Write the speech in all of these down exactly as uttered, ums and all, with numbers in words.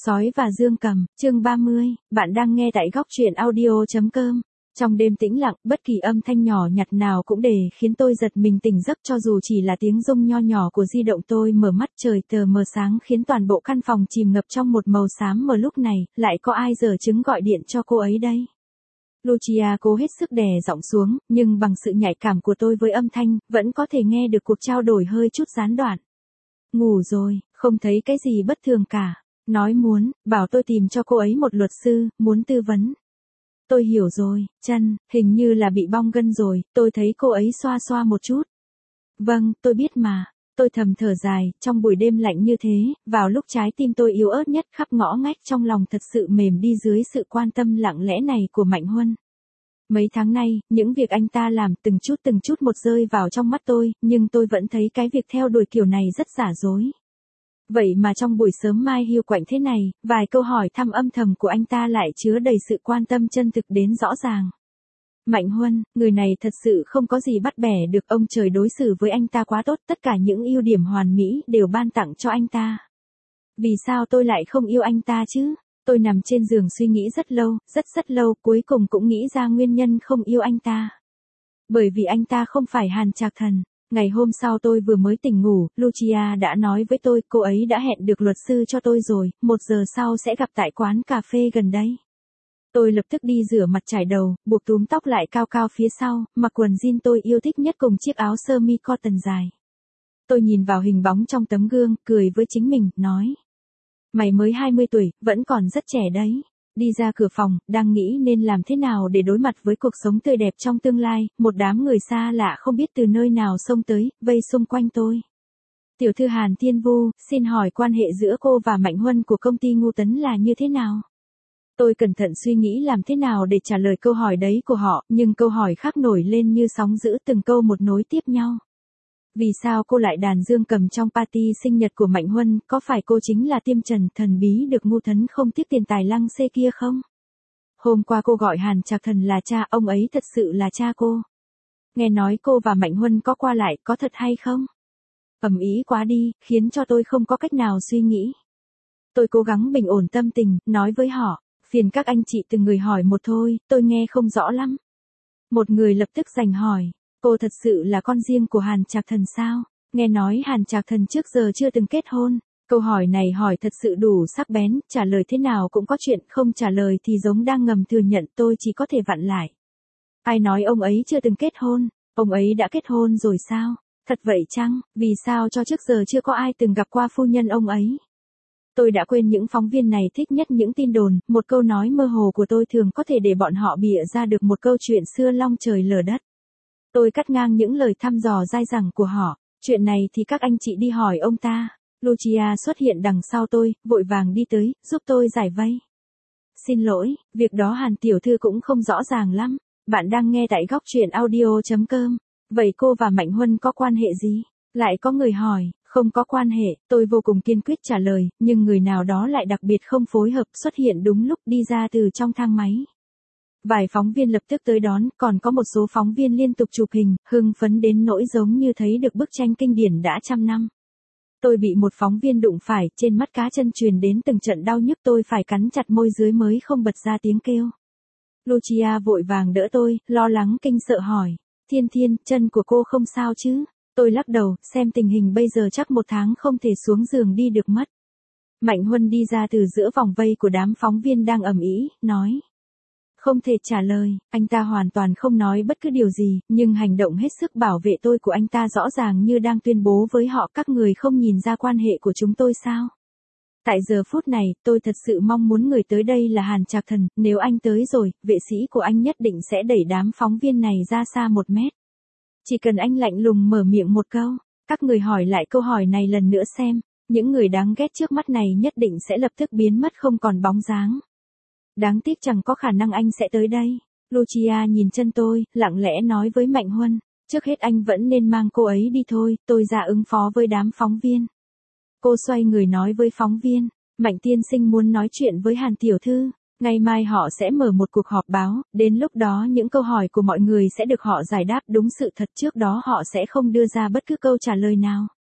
Sói và Dương Cầm, chương ba mươi, bạn đang nghe tại góc truyện audio.com. Trong đêm tĩnh lặng, bất kỳ âm thanh nhỏ nhặt nào cũng để khiến tôi giật mình tỉnh giấc, cho dù chỉ là tiếng rung nho nhỏ của di động. Tôi mở mắt, trời tờ mờ sáng khiến toàn bộ căn phòng chìm ngập trong một màu xám mờ. Lúc này, lại có ai giở trứng gọi điện cho cô ấy đây? Lucia cố hết sức đè giọng xuống, nhưng bằng sự nhạy cảm của tôi với âm thanh, vẫn có thể nghe được cuộc trao đổi hơi chút gián đoạn. Ngủ rồi, không thấy cái gì bất thường cả. Nói muốn, bảo tôi tìm cho cô ấy một luật sư, muốn tư vấn. Tôi hiểu rồi, chân, hình như là bị bong gân rồi, tôi thấy cô ấy xoa xoa một chút. Vâng, tôi biết mà. Tôi thầm thở dài, trong buổi đêm lạnh như thế, vào lúc trái tim tôi yếu ớt nhất, khắp ngõ ngách trong lòng thật sự mềm đi dưới sự quan tâm lặng lẽ này của Mạnh Huân. Mấy tháng nay, những việc anh ta làm từng chút từng chút một rơi vào trong mắt tôi, nhưng tôi vẫn thấy cái việc theo đuổi kiểu này rất giả dối. Vậy mà trong buổi sớm mai hiu quạnh thế này, vài câu hỏi thăm âm thầm của anh ta lại chứa đầy sự quan tâm chân thực đến rõ ràng. Mạnh Huân, người này thật sự không có gì bắt bẻ được, ông trời đối xử với anh ta quá tốt, tất cả những ưu điểm hoàn mỹ đều ban tặng cho anh ta. Vì sao tôi lại không yêu anh ta chứ? Tôi nằm trên giường suy nghĩ rất lâu, rất rất lâu, cuối cùng cũng nghĩ ra nguyên nhân không yêu anh ta. Bởi vì anh ta không phải Hàn Trạc Thần. Ngày hôm sau tôi vừa mới tỉnh ngủ, Lucia đã nói với tôi cô ấy đã hẹn được luật sư cho tôi rồi, một giờ sau sẽ gặp tại quán cà phê gần đây. Tôi lập tức đi rửa mặt chải đầu, buộc túm tóc lại cao cao phía sau, mặc quần jean tôi yêu thích nhất cùng chiếc áo sơ mi cotton dài. Tôi nhìn vào hình bóng trong tấm gương, cười với chính mình, nói. Mày mới hai mươi tuổi, vẫn còn rất trẻ đấy. Đi ra cửa phòng, đang nghĩ nên làm thế nào để đối mặt với cuộc sống tươi đẹp trong tương lai, một đám người xa lạ không biết từ nơi nào xông tới, vây xung quanh tôi. Tiểu thư Hàn Thiên Vu, xin hỏi quan hệ giữa cô và Mạnh Huân của công ty Ngô Tấn là như thế nào? Tôi cẩn thận suy nghĩ làm thế nào để trả lời câu hỏi đấy của họ, nhưng câu hỏi khác nổi lên như sóng dữ, từng câu một nối tiếp nhau. Vì sao cô lại đàn Dương Cầm trong party sinh nhật của Mạnh Huân, có phải cô chính là Tiêm Trần thần bí được Ngô Tấn không tiếc tiền tài lăng xê kia không? Hôm qua cô gọi Hàn Trạc Thần là cha, ông ấy thật sự là cha cô. Nghe nói cô và Mạnh Huân có qua lại, có thật hay không? Ầm ĩ quá đi, khiến cho tôi không có cách nào suy nghĩ. Tôi cố gắng bình ổn tâm tình, nói với họ, phiền các anh chị từng người hỏi một thôi, tôi nghe không rõ lắm. Một người lập tức giành hỏi. Cô thật sự là con riêng của Hàn Trạc Thần sao? Nghe nói Hàn Trạc Thần trước giờ chưa từng kết hôn. Câu hỏi này hỏi thật sự đủ sắc bén, trả lời thế nào cũng có chuyện, không trả lời thì giống đang ngầm thừa nhận, tôi chỉ có thể vặn lại. Ai nói ông ấy chưa từng kết hôn? Ông ấy đã kết hôn rồi sao? Thật vậy chăng? Vì sao cho trước giờ chưa có ai từng gặp qua phu nhân ông ấy? Tôi đã quên những phóng viên này thích nhất những tin đồn, một câu nói mơ hồ của tôi thường có thể để bọn họ bịa ra được một câu chuyện xưa long trời lở đất. Tôi cắt ngang những lời thăm dò dai dẳng của họ, chuyện này thì các anh chị đi hỏi ông ta. Lucia xuất hiện đằng sau tôi, vội vàng đi tới, giúp tôi giải vây. Xin lỗi, việc đó Hàn tiểu thư cũng không rõ ràng lắm. Bạn đang nghe tại góc truyện audio.com. Vậy cô và Mạnh Huân có quan hệ gì? Lại có người hỏi, không có quan hệ, tôi vô cùng kiên quyết trả lời, nhưng người nào đó lại đặc biệt không phối hợp, xuất hiện đúng lúc đi ra từ trong thang máy. Vài phóng viên lập tức tới đón, còn có một số phóng viên liên tục chụp hình, hưng phấn đến nỗi giống như thấy được bức tranh kinh điển đã trăm năm. Tôi bị một phóng viên đụng phải, trên mắt cá chân truyền đến từng trận đau nhức, tôi phải cắn chặt môi dưới mới không bật ra tiếng kêu. Lucia vội vàng đỡ tôi, lo lắng kinh sợ hỏi, Thiên Thiên, chân của cô không sao chứ? Tôi lắc đầu, xem tình hình bây giờ chắc một tháng không thể xuống giường đi được mất. Mạnh Huân đi ra từ giữa vòng vây của đám phóng viên đang ầm ĩ, nói. Không thể trả lời, anh ta hoàn toàn không nói bất cứ điều gì, nhưng hành động hết sức bảo vệ tôi của anh ta rõ ràng như đang tuyên bố với họ, các người không nhìn ra quan hệ của chúng tôi sao? Tại giờ phút này, tôi thật sự mong muốn người tới đây là Hàn Trạc Thần, nếu anh tới rồi, vệ sĩ của anh nhất định sẽ đẩy đám phóng viên này ra xa một mét. Chỉ cần anh lạnh lùng mở miệng một câu, các người hỏi lại câu hỏi này lần nữa xem, những người đáng ghét trước mắt này nhất định sẽ lập tức biến mất không còn bóng dáng. Đáng tiếc chẳng có khả năng anh sẽ tới đây. Lucia nhìn chân tôi, lặng lẽ nói với Mạnh Huân, trước hết anh vẫn nên mang cô ấy đi thôi, tôi ra ứng phó với đám phóng viên. Cô xoay người nói với phóng viên, Mạnh tiên sinh muốn nói chuyện với Hàn tiểu thư, ngày mai họ sẽ mở một cuộc họp báo, đến lúc đó những câu hỏi của mọi người sẽ được họ giải đáp đúng sự thật, trước đó họ sẽ không đưa ra bất cứ câu trả lời nào.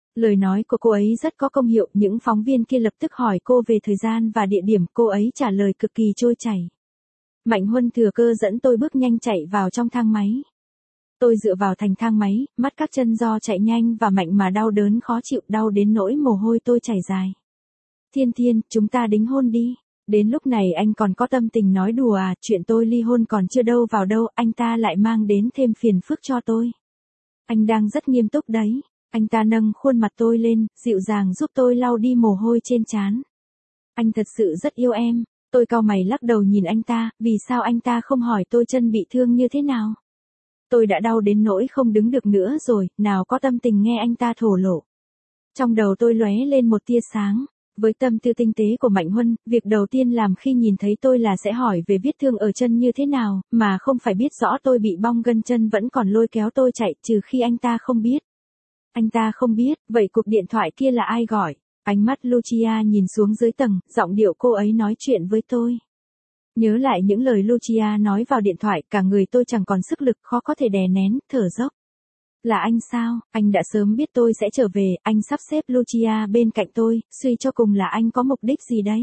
Lời nói của cô ấy rất có công hiệu, những phóng viên kia lập tức hỏi cô về thời gian và địa điểm, cô ấy trả lời cực kỳ trôi chảy. Mạnh Huân thừa cơ dẫn tôi bước nhanh chạy vào trong thang máy. Tôi dựa vào thành thang máy, mắt các chân do chạy nhanh và mạnh mà đau đớn khó chịu, đau đến nỗi mồ hôi tôi chảy dài. Thiên Thiên, chúng ta đính hôn đi. Đến lúc này anh còn có tâm tình nói đùa à, chuyện tôi ly hôn còn chưa đâu vào đâu, anh ta lại mang đến thêm phiền phức cho tôi. Anh đang rất nghiêm túc đấy. Anh ta nâng khuôn mặt tôi lên, dịu dàng giúp tôi lau đi mồ hôi trên trán. Anh thật sự rất yêu em. Tôi cau mày lắc đầu nhìn anh ta, vì sao anh ta không hỏi tôi chân bị thương như thế nào? Tôi đã đau đến nỗi không đứng được nữa rồi, nào có tâm tình nghe anh ta thổ lộ. Trong đầu tôi lóe lên một tia sáng. Với tâm tư tinh tế của Mạnh Huân, việc đầu tiên làm khi nhìn thấy tôi là sẽ hỏi về vết thương ở chân như thế nào, mà không phải biết rõ tôi bị bong gân chân vẫn còn lôi kéo tôi chạy, trừ khi anh ta không biết. Anh ta không biết, vậy cuộc điện thoại kia là ai gọi? Ánh mắt Lucia nhìn xuống dưới tầng, giọng điệu cô ấy nói chuyện với tôi. Nhớ lại những lời Lucia nói vào điện thoại, cả người tôi chẳng còn sức lực, khó có thể đè nén, thở dốc. Là anh sao? Anh đã sớm biết tôi sẽ trở về, anh sắp xếp Lucia bên cạnh tôi, suy cho cùng là anh có mục đích gì đấy?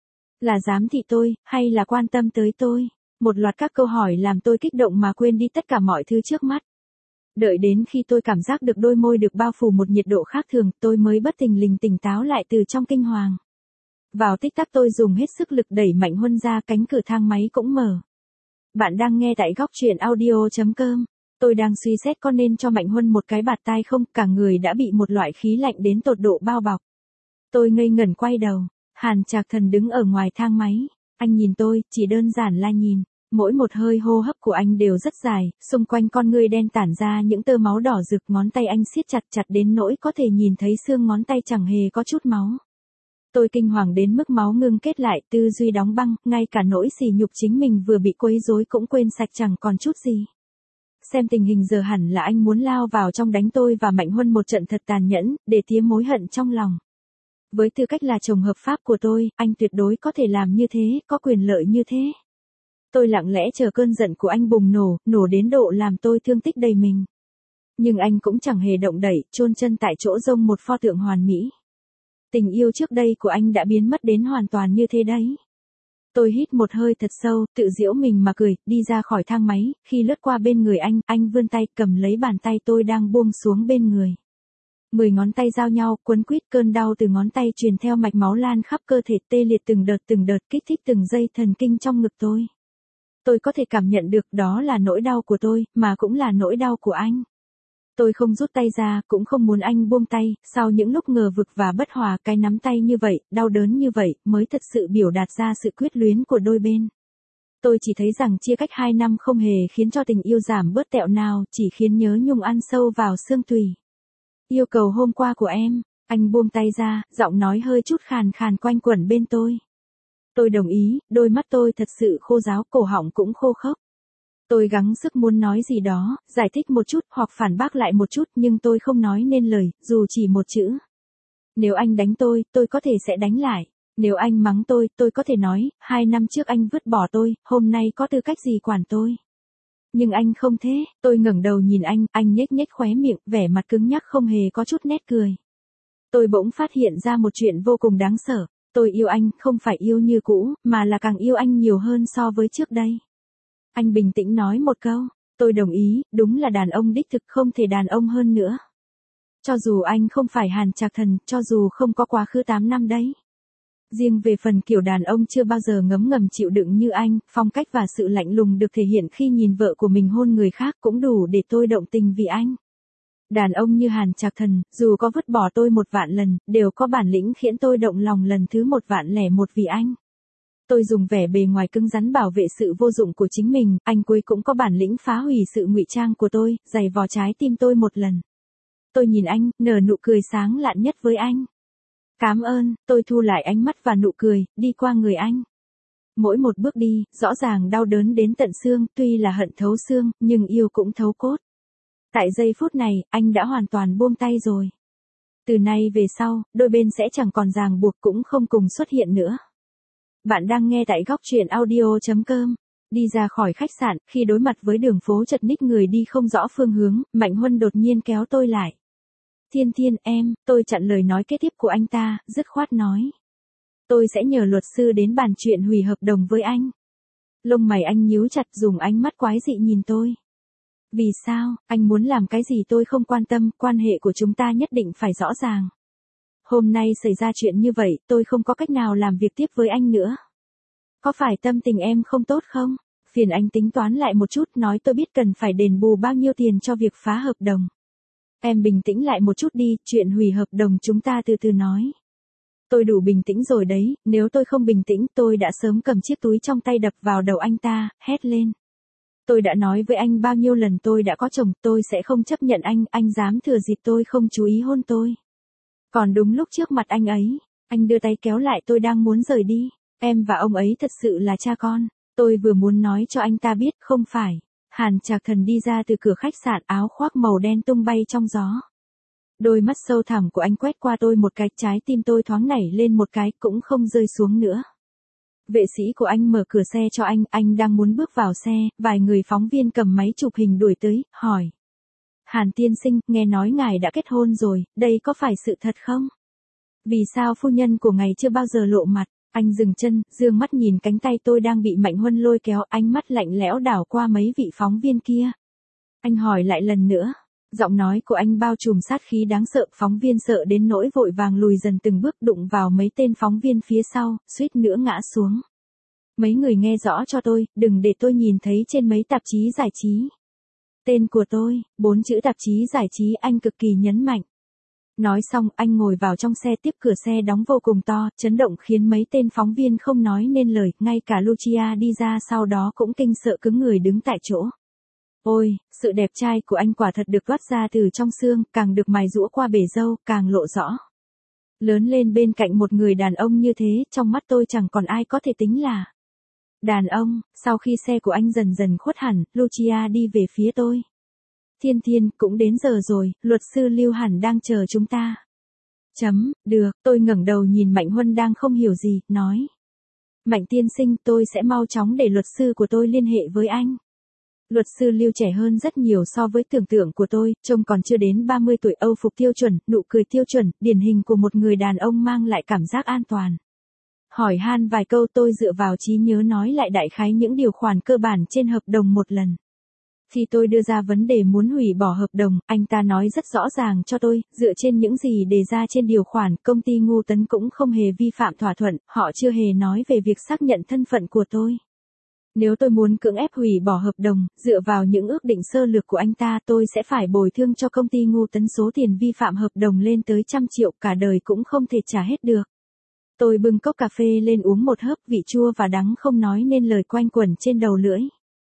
Là giám thị tôi, hay là quan tâm tới tôi? Một loạt các câu hỏi làm tôi kích động mà quên đi tất cả mọi thứ trước mắt. Đợi đến khi tôi cảm giác được đôi môi được bao phủ một nhiệt độ khác thường, tôi mới bất thình lình tỉnh táo lại từ trong kinh hoàng. Vào tích tắc tôi dùng hết sức lực đẩy Mạnh Huân ra, cánh cửa thang máy cũng mở. Bạn đang nghe tại góc truyện audio chấm com. Tôi đang suy xét có nên cho Mạnh Huân một cái bạt tai không, cả người đã bị một loại khí lạnh đến tột độ bao bọc. Tôi ngây ngẩn quay đầu, Hàn Trạc Thần đứng ở ngoài thang máy. Anh nhìn tôi, chỉ đơn giản là nhìn. Mỗi một hơi hô hấp của anh đều rất dài, xung quanh con ngươi đen tản ra những tơ máu đỏ rực, ngón tay anh siết chặt chặt đến nỗi có thể nhìn thấy xương ngón tay chẳng hề có chút máu. Tôi kinh hoàng đến mức máu ngưng kết lại, tư duy đóng băng, ngay cả nỗi sỉ nhục chính mình vừa bị quấy rối cũng quên sạch chẳng còn chút gì. Xem tình hình giờ hẳn là anh muốn lao vào trong đánh tôi và Mạnh Huân một trận thật tàn nhẫn, để tía mối hận trong lòng. Với tư cách là chồng hợp pháp của tôi, anh tuyệt đối có thể làm như thế, có quyền lợi như thế. Tôi lặng lẽ chờ cơn giận của anh bùng nổ, nổ đến độ làm tôi thương tích đầy mình. Nhưng anh cũng chẳng hề động đậy, chôn chân tại chỗ giống một pho tượng hoàn mỹ. Tình yêu trước đây của anh đã biến mất đến hoàn toàn như thế đấy. Tôi hít một hơi thật sâu, tự giễu mình mà cười, đi ra khỏi thang máy, khi lướt qua bên người anh, anh vươn tay cầm lấy bàn tay tôi đang buông xuống bên người. Mười ngón tay giao nhau, quấn quýt, cơn đau từ ngón tay truyền theo mạch máu lan khắp cơ thể, tê liệt từng đợt từng đợt, kích thích từng dây thần kinh trong ngực tôi. Tôi có thể cảm nhận được đó là nỗi đau của tôi, mà cũng là nỗi đau của anh. Tôi không rút tay ra, cũng không muốn anh buông tay, sau những lúc ngờ vực và bất hòa, cái nắm tay như vậy, đau đớn như vậy, mới thật sự biểu đạt ra sự quyết luyến của đôi bên. Tôi chỉ thấy rằng chia cách hai năm không hề khiến cho tình yêu giảm bớt tẹo nào, chỉ khiến nhớ nhung ăn sâu vào xương tủy. Yêu cầu hôm qua của em, anh buông tay ra, giọng nói hơi chút khàn khàn quanh quẩn bên tôi. Tôi đồng ý, đôi mắt tôi thật sự khô ráo, cổ họng cũng khô khốc. Tôi gắng sức muốn nói gì đó, giải thích một chút hoặc phản bác lại một chút, nhưng tôi không nói nên lời, dù chỉ một chữ. Nếu anh đánh tôi, tôi có thể sẽ đánh lại. Nếu anh mắng tôi, tôi có thể nói, hai năm trước anh vứt bỏ tôi, hôm nay có tư cách gì quản tôi. Nhưng anh không thế, tôi ngẩng đầu nhìn anh, anh nhếch nhếch khóe miệng, vẻ mặt cứng nhắc không hề có chút nét cười. Tôi bỗng phát hiện ra một chuyện vô cùng đáng sợ. Tôi yêu anh, không phải yêu như cũ, mà là càng yêu anh nhiều hơn so với trước đây. Anh bình tĩnh nói một câu, tôi đồng ý, đúng là đàn ông đích thực không thể đàn ông hơn nữa. Cho dù anh không phải Hàn Trạc Thần, cho dù không có quá khứ tám năm đấy. Riêng về phần kiểu đàn ông chưa bao giờ ngấm ngầm chịu đựng như anh, phong cách và sự lạnh lùng được thể hiện khi nhìn vợ của mình hôn người khác cũng đủ để tôi động tình vì anh. Đàn ông như Hàn Trạc Thần, dù có vứt bỏ tôi một vạn lần, đều có bản lĩnh khiến tôi động lòng lần thứ một vạn lẻ một vì anh. Tôi dùng vẻ bề ngoài cứng rắn bảo vệ sự vô dụng của chính mình, anh cuối cũng có bản lĩnh phá hủy sự ngụy trang của tôi, giày vò trái tim tôi một lần. Tôi nhìn anh, nở nụ cười sáng lạn nhất với anh. Cảm ơn, tôi thu lại ánh mắt và nụ cười, đi qua người anh. Mỗi một bước đi, rõ ràng đau đớn đến tận xương, tuy là hận thấu xương, nhưng yêu cũng thấu cốt. Tại giây phút này, anh đã hoàn toàn buông tay rồi. Từ nay về sau, đôi bên sẽ chẳng còn ràng buộc cũng không cùng xuất hiện nữa. Bạn đang nghe tại góc truyện audio chấm com. Đi ra khỏi khách sạn, khi đối mặt với đường phố chật ních người đi không rõ phương hướng, Mạnh Huân đột nhiên kéo tôi lại. Thiên Thiên em, tôi chặn lời nói kế tiếp của anh ta, dứt khoát nói. Tôi sẽ nhờ luật sư đến bàn chuyện hủy hợp đồng với anh. Lông mày anh nhíu chặt dùng ánh mắt quái dị nhìn tôi. Vì sao, anh muốn làm cái gì tôi không quan tâm, quan hệ của chúng ta nhất định phải rõ ràng. Hôm nay xảy ra chuyện như vậy, tôi không có cách nào làm việc tiếp với anh nữa. Có phải tâm tình em không tốt không? Phiền anh tính toán lại một chút, nói tôi biết cần phải đền bù bao nhiêu tiền cho việc phá hợp đồng. Em bình tĩnh lại một chút đi, chuyện hủy hợp đồng chúng ta từ từ nói. Tôi đủ bình tĩnh rồi đấy, nếu tôi không bình tĩnh tôi đã sớm cầm chiếc túi trong tay đập vào đầu anh ta, hét lên. Tôi đã nói với anh bao nhiêu lần tôi đã có chồng, tôi sẽ không chấp nhận anh, anh dám thừa dịp tôi không chú ý hôn tôi. Còn đúng lúc trước mặt anh ấy, anh đưa tay kéo lại tôi đang muốn rời đi. Em và ông ấy thật sự là cha con. Tôi vừa muốn nói cho anh ta biết không phải. Hàn Trạc Thần đi ra từ cửa khách sạn, áo khoác màu đen tung bay trong gió. Đôi mắt sâu thẳm của anh quét qua tôi một cái, trái tim tôi thoáng nảy lên một cái, cũng không rơi xuống nữa. Vệ sĩ của anh mở cửa xe cho anh, anh đang muốn bước vào xe, vài người phóng viên cầm máy chụp hình đuổi tới, hỏi. Hàn tiên sinh, nghe nói ngài đã kết hôn rồi, đây có phải sự thật không? Vì sao phu nhân của ngài chưa bao giờ lộ mặt? Anh dừng chân, dương mắt nhìn cánh tay tôi đang bị Mạnh Huân lôi kéo, ánh mắt lạnh lẽo đảo qua mấy vị phóng viên kia. Anh hỏi lại lần nữa. Giọng nói của anh bao trùm sát khí đáng sợ, phóng viên sợ đến nỗi vội vàng lùi dần từng bước, đụng vào mấy tên phóng viên phía sau, suýt nữa ngã xuống. Mấy người nghe rõ cho tôi, đừng để tôi nhìn thấy trên mấy tạp chí giải trí. Tên của tôi, bốn chữ tạp chí giải trí, anh cực kỳ nhấn mạnh. Nói xong, anh ngồi vào trong xe, tiếp cửa xe đóng vô cùng to, chấn động khiến mấy tên phóng viên không nói nên lời, ngay cả Lucia đi ra sau đó cũng kinh sợ cứng người đứng tại chỗ. Ôi, sự đẹp trai của anh quả thật được toát ra từ trong xương, càng được mài giũa qua bể râu, càng lộ rõ. Lớn lên bên cạnh một người đàn ông như thế, trong mắt tôi chẳng còn ai có thể tính là đàn ông. Sau khi xe của anh dần dần khuất hẳn, Lucia đi về phía tôi. Thiên Thiên, cũng đến giờ rồi, luật sư Lưu hẳn đang chờ chúng ta. Chấm, được, tôi ngẩng đầu nhìn Mạnh Huân đang không hiểu gì, nói. Mạnh tiên sinh, tôi sẽ mau chóng để luật sư của tôi liên hệ với anh. Luật sư Lưu trẻ hơn rất nhiều so với tưởng tượng của tôi, trông còn chưa đến ba mươi tuổi, Âu phục tiêu chuẩn, nụ cười tiêu chuẩn, điển hình của một người đàn ông mang lại cảm giác an toàn. Hỏi han vài câu, tôi dựa vào trí nhớ nói lại đại khái những điều khoản cơ bản trên hợp đồng một lần. Khi tôi đưa ra vấn đề muốn hủy bỏ hợp đồng, anh ta nói rất rõ ràng cho tôi, dựa trên những gì đề ra trên điều khoản, công ty Ngô Tấn cũng không hề vi phạm thỏa thuận, họ chưa hề nói về việc xác nhận thân phận của tôi. Nếu tôi muốn cưỡng ép hủy bỏ hợp đồng, dựa vào những ước định sơ lược của anh ta, tôi sẽ phải bồi thương cho công ty Ngô Tấn số tiền vi phạm hợp đồng lên tới trăm triệu, cả đời cũng không thể trả hết được. Tôi bưng cốc cà phê lên uống một hớp, vị chua và đắng không nói nên lời quanh quẩn trên đầu lưỡi.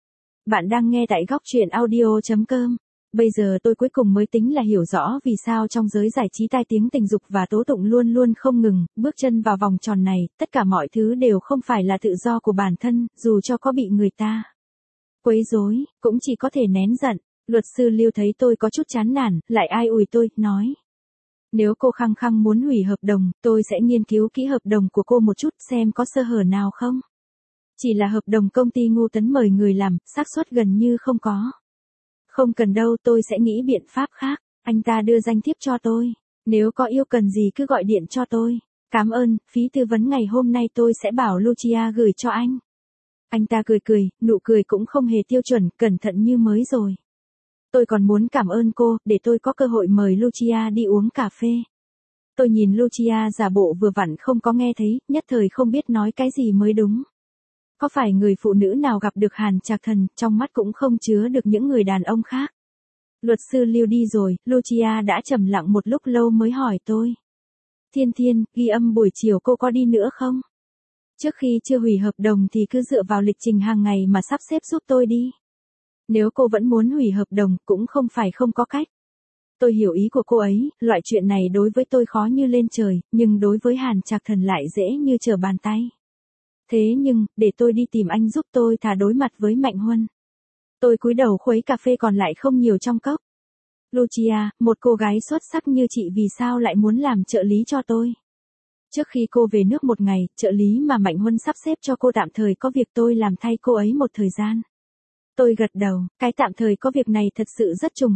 Bạn đang nghe tại góc truyện audio chấm com. Bây giờ tôi cuối cùng mới tính là hiểu rõ vì sao trong giới giải trí tai tiếng tình dục và tố tụng luôn luôn không ngừng, bước chân vào vòng tròn này, tất cả mọi thứ đều không phải là tự do của bản thân, dù cho có bị người ta quấy rối, cũng chỉ có thể nén giận. Luật sư Lưu thấy tôi có chút chán nản, lại ai ủi tôi, nói. Nếu cô khăng khăng muốn hủy hợp đồng, tôi sẽ nghiên cứu kỹ hợp đồng của cô một chút xem có sơ hở nào không. Chỉ là hợp đồng công ty Ngô Tấn mời người làm, xác suất gần như không có. Không cần đâu, tôi sẽ nghĩ biện pháp khác. Anh ta đưa danh thiếp cho tôi. Nếu có yêu cần gì cứ gọi điện cho tôi. Cảm ơn, phí tư vấn ngày hôm nay tôi sẽ bảo Lucia gửi cho anh. Anh ta cười cười, nụ cười cũng không hề tiêu chuẩn, cẩn thận như mới rồi. Tôi còn muốn cảm ơn cô, để tôi có cơ hội mời Lucia đi uống cà phê. Tôi nhìn Lucia giả bộ vừa vặn không có nghe thấy, nhất thời không biết nói cái gì mới đúng. Có phải người phụ nữ nào gặp được Hàn Trạc Thần, trong mắt cũng không chứa được những người đàn ông khác. Luật sư Lưu đi rồi, Lucia đã trầm lặng một lúc lâu mới hỏi tôi. Thiên Thiên, ghi âm buổi chiều cô có đi nữa không? Trước khi chưa hủy hợp đồng thì cứ dựa vào lịch trình hàng ngày mà sắp xếp giúp tôi đi. Nếu cô vẫn muốn hủy hợp đồng, cũng không phải không có cách. Tôi hiểu ý của cô ấy, loại chuyện này đối với tôi khó như lên trời, nhưng đối với Hàn Trạc Thần lại dễ như trở bàn tay. Thế nhưng, để tôi đi tìm anh giúp tôi thà đối mặt với Mạnh Huân. Tôi cúi đầu khuấy cà phê còn lại không nhiều trong cốc. Lucia, một cô gái xuất sắc như chị vì sao lại muốn làm trợ lý cho tôi? Trước khi cô về nước một ngày, trợ lý mà Mạnh Huân sắp xếp cho cô tạm thời có việc tôi làm thay cô ấy một thời gian. Tôi gật đầu, cái tạm thời có việc này thật sự rất trùng hợp.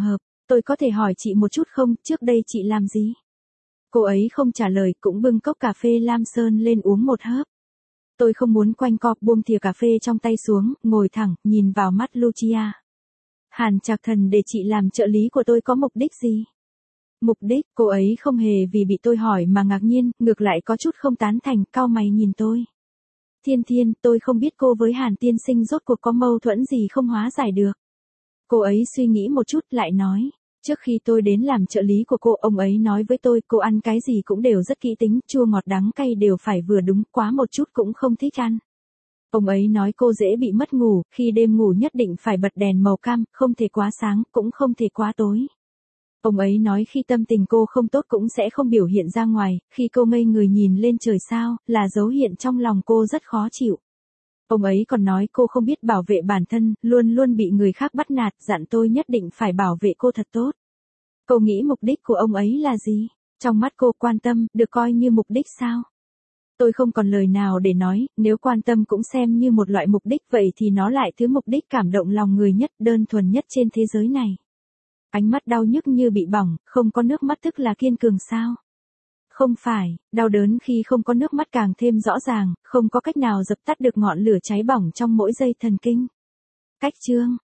Tôi có thể hỏi chị một chút không, trước đây chị làm gì? Cô ấy không trả lời, cũng bưng cốc cà phê Lam Sơn lên uống một hớp. Tôi không muốn quanh co, buông thìa cà phê trong tay xuống, ngồi thẳng, nhìn vào mắt Lucia. Hàn Trạc Thần để chị làm trợ lý của tôi có mục đích gì? Mục đích, cô ấy không hề vì bị tôi hỏi mà ngạc nhiên, ngược lại có chút không tán thành, cau mày nhìn tôi. Thiên Thiên, tôi không biết cô với Hàn tiên sinh rốt cuộc có mâu thuẫn gì không hóa giải được. Cô ấy suy nghĩ một chút lại nói. Trước khi tôi đến làm trợ lý của cô, ông ấy nói với tôi, cô ăn cái gì cũng đều rất kỹ tính, chua ngọt đắng cay đều phải vừa đúng, quá một chút cũng không thích ăn. Ông ấy nói cô dễ bị mất ngủ, khi đêm ngủ nhất định phải bật đèn màu cam, không thể quá sáng, cũng không thể quá tối. Ông ấy nói khi tâm tình cô không tốt cũng sẽ không biểu hiện ra ngoài, khi cô ngây người nhìn lên trời sao, là dấu hiện trong lòng cô rất khó chịu. Ông ấy còn nói cô không biết bảo vệ bản thân, luôn luôn bị người khác bắt nạt, dặn tôi nhất định phải bảo vệ cô thật tốt. Cô nghĩ mục đích của ông ấy là gì? Trong mắt cô quan tâm, được coi như mục đích sao? Tôi không còn lời nào để nói, nếu quan tâm cũng xem như một loại mục đích vậy thì nó lại thứ mục đích cảm động lòng người nhất, đơn thuần nhất trên thế giới này. Ánh mắt đau nhức như bị bỏng, không có nước mắt tức là kiên cường sao? Không phải, đau đớn khi không có nước mắt càng thêm rõ ràng, không có cách nào dập tắt được ngọn lửa cháy bỏng trong mỗi giây thần kinh. Cách chương